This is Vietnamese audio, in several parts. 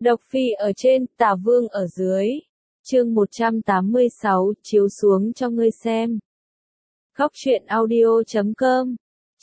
Độc Phi ở trên, Tả Vương ở dưới. Chương 186, chiếu xuống cho ngươi xem. Góc truyện audio.com.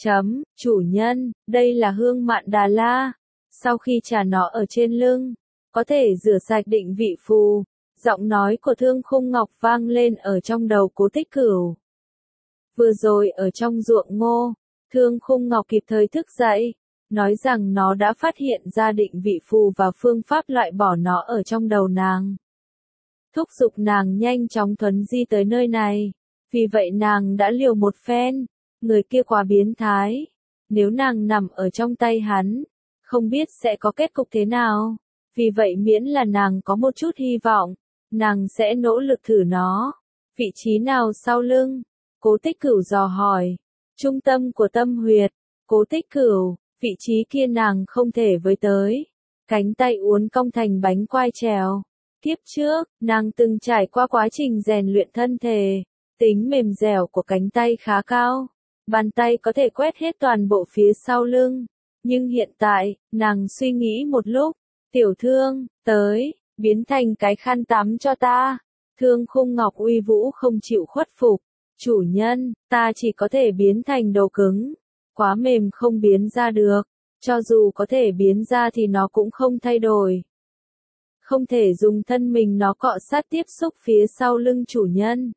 Chủ nhân, đây là hương mạn Đà La. Sau khi trà nó ở trên lưng, có thể rửa sạch định vị phù. Giọng nói của Thương Khung Ngọc vang lên ở trong đầu Cố Tích Cửu. Vừa rồi ở trong ruộng ngô, Thương Khung Ngọc kịp thời thức dậy, nói rằng nó đã phát hiện ra định vị phù và phương pháp loại bỏ nó ở trong đầu nàng. Thúc giục nàng nhanh chóng thuấn di tới nơi này, vì vậy nàng đã liều một phen, người kia quá biến thái, nếu nàng nằm ở trong tay hắn, không biết sẽ có kết cục thế nào, vì vậy miễn là nàng có một chút hy vọng, nàng sẽ nỗ lực thử nó. Vị trí nào sau lưng? Cố Tích Cửu dò hỏi. Trung tâm của tâm huyệt. Cố Tích Cửu, vị trí kia nàng không thể với tới. Cánh tay uốn cong thành bánh quai trèo. Kiếp trước, nàng từng trải qua quá trình rèn luyện thân thể. Tính mềm dẻo của cánh tay khá cao. Bàn tay có thể quét hết toàn bộ phía sau lưng. Nhưng hiện tại, nàng suy nghĩ một lúc. Tiểu Thương, tới, biến thành cái khăn tắm cho ta. Thương Khung Ngọc uy vũ không chịu khuất phục. Chủ nhân, ta chỉ có thể biến thành đồ cứng. Quá mềm không biến ra được. Cho dù có thể biến ra thì nó cũng không thay đổi. Không thể dùng thân mình nó cọ sát tiếp xúc phía sau lưng chủ nhân.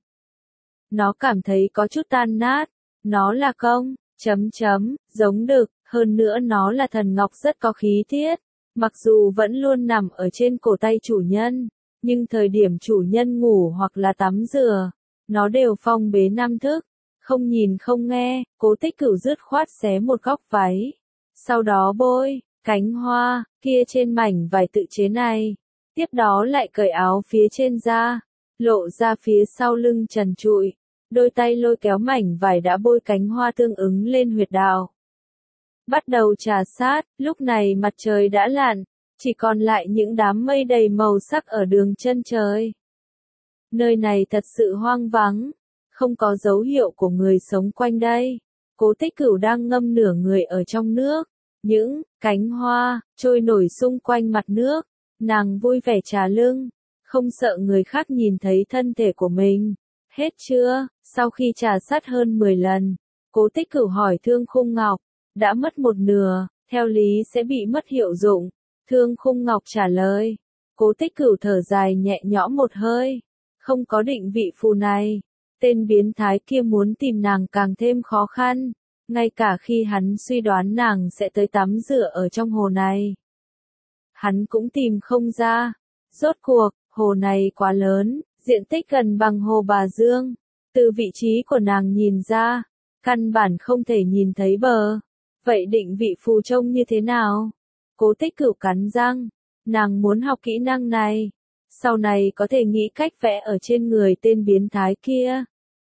Nó cảm thấy có chút tan nát. Nó là công, giống đực, hơn nữa nó là thần ngọc rất có khí tiết. Mặc dù vẫn luôn nằm ở trên cổ tay chủ nhân, nhưng thời điểm chủ nhân ngủ hoặc là tắm rửa, nó đều phong bế năm thức, không nhìn không nghe. Cố Tích Cửu dứt khoát xé một góc váy, sau đó bôi cánh hoa kia trên mảnh vải tự chế này, tiếp đó lại cởi áo phía trên ra, lộ ra phía sau lưng trần trụi, đôi tay lôi kéo mảnh vải đã bôi cánh hoa tương ứng lên huyệt đạo. Bắt đầu trà sát, lúc này mặt trời đã lặn, chỉ còn lại những đám mây đầy màu sắc ở đường chân trời. Nơi này thật sự hoang vắng, không có dấu hiệu của người sống quanh đây. Cố Tích Cửu đang ngâm nửa người ở trong nước, những cánh hoa trôi nổi xung quanh mặt nước, nàng vui vẻ trà lưng, không sợ người khác nhìn thấy thân thể của mình. Hết chưa? Sau khi trà sát hơn 10 lần, Cố Tích Cửu hỏi Thương Khung Ngọc, đã mất một nửa, theo lý sẽ bị mất hiệu dụng. Thương Khung Ngọc trả lời. Cố Tích Cửu thở dài nhẹ nhõm một hơi. Không có định vị phù này, tên biến thái kia muốn tìm nàng càng thêm khó khăn, ngay cả khi hắn suy đoán nàng sẽ tới tắm rửa ở trong hồ này. Hắn cũng tìm không ra. Rốt cuộc, hồ này quá lớn, diện tích gần bằng hồ Bà Dương. Từ vị trí của nàng nhìn ra, căn bản không thể nhìn thấy bờ. Vậy định vị phù trông như thế nào? Cố Tích Cửu cắn răng, nàng muốn học kỹ năng này. Sau này có thể nghĩ cách vẽ ở trên người tên biến thái kia.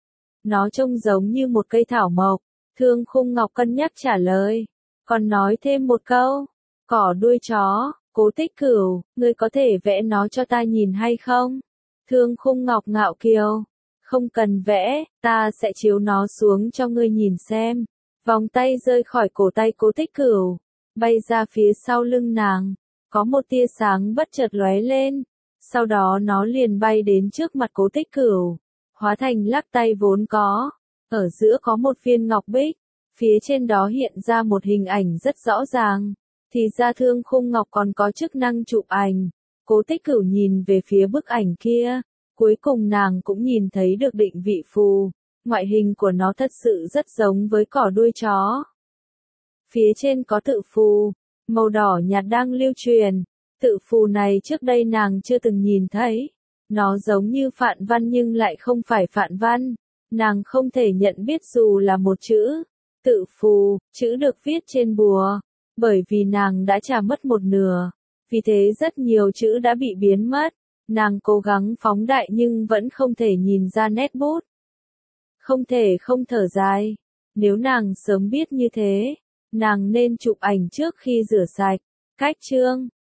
Nó trông giống như một cây thảo mộc. Thương Khung Ngọc cân nhắc trả lời. Còn nói thêm một câu. Cỏ đuôi chó. Cố Tích Cửu, ngươi có thể vẽ nó cho ta nhìn hay không? Thương Khung Ngọc ngạo kiều. Không cần vẽ, ta sẽ chiếu nó xuống cho ngươi nhìn xem. Vòng tay rơi khỏi cổ tay Cố Tích Cửu, bay ra phía sau lưng nàng. Có một tia sáng bất chợt lóe lên. Sau đó nó liền bay đến trước mặt Cố Tích Cửu, hóa thành lắc tay vốn có. Ở giữa có một viên ngọc bích, phía trên đó hiện ra một hình ảnh rất rõ ràng. Thì ra Thương Khung Ngọc còn có chức năng chụp ảnh. Cố Tích Cửu nhìn về phía bức ảnh kia, cuối cùng nàng cũng nhìn thấy được định vị phù. Ngoại hình của nó thật sự rất giống với cỏ đuôi chó. Phía trên có tự phù, màu đỏ nhạt đang lưu truyền. Tự phù này trước đây nàng chưa từng nhìn thấy. Nó giống như phạn văn nhưng lại không phải phạn văn. Nàng không thể nhận biết dù là một chữ. Tự phù, chữ được viết trên bùa. Bởi vì nàng đã trả mất một nửa. Vì thế rất nhiều chữ đã bị biến mất. Nàng cố gắng phóng đại nhưng vẫn không thể nhìn ra nét bút. Không thể không thở dài. Nếu nàng sớm biết như thế, nàng nên chụp ảnh trước khi rửa sạch. Cách chương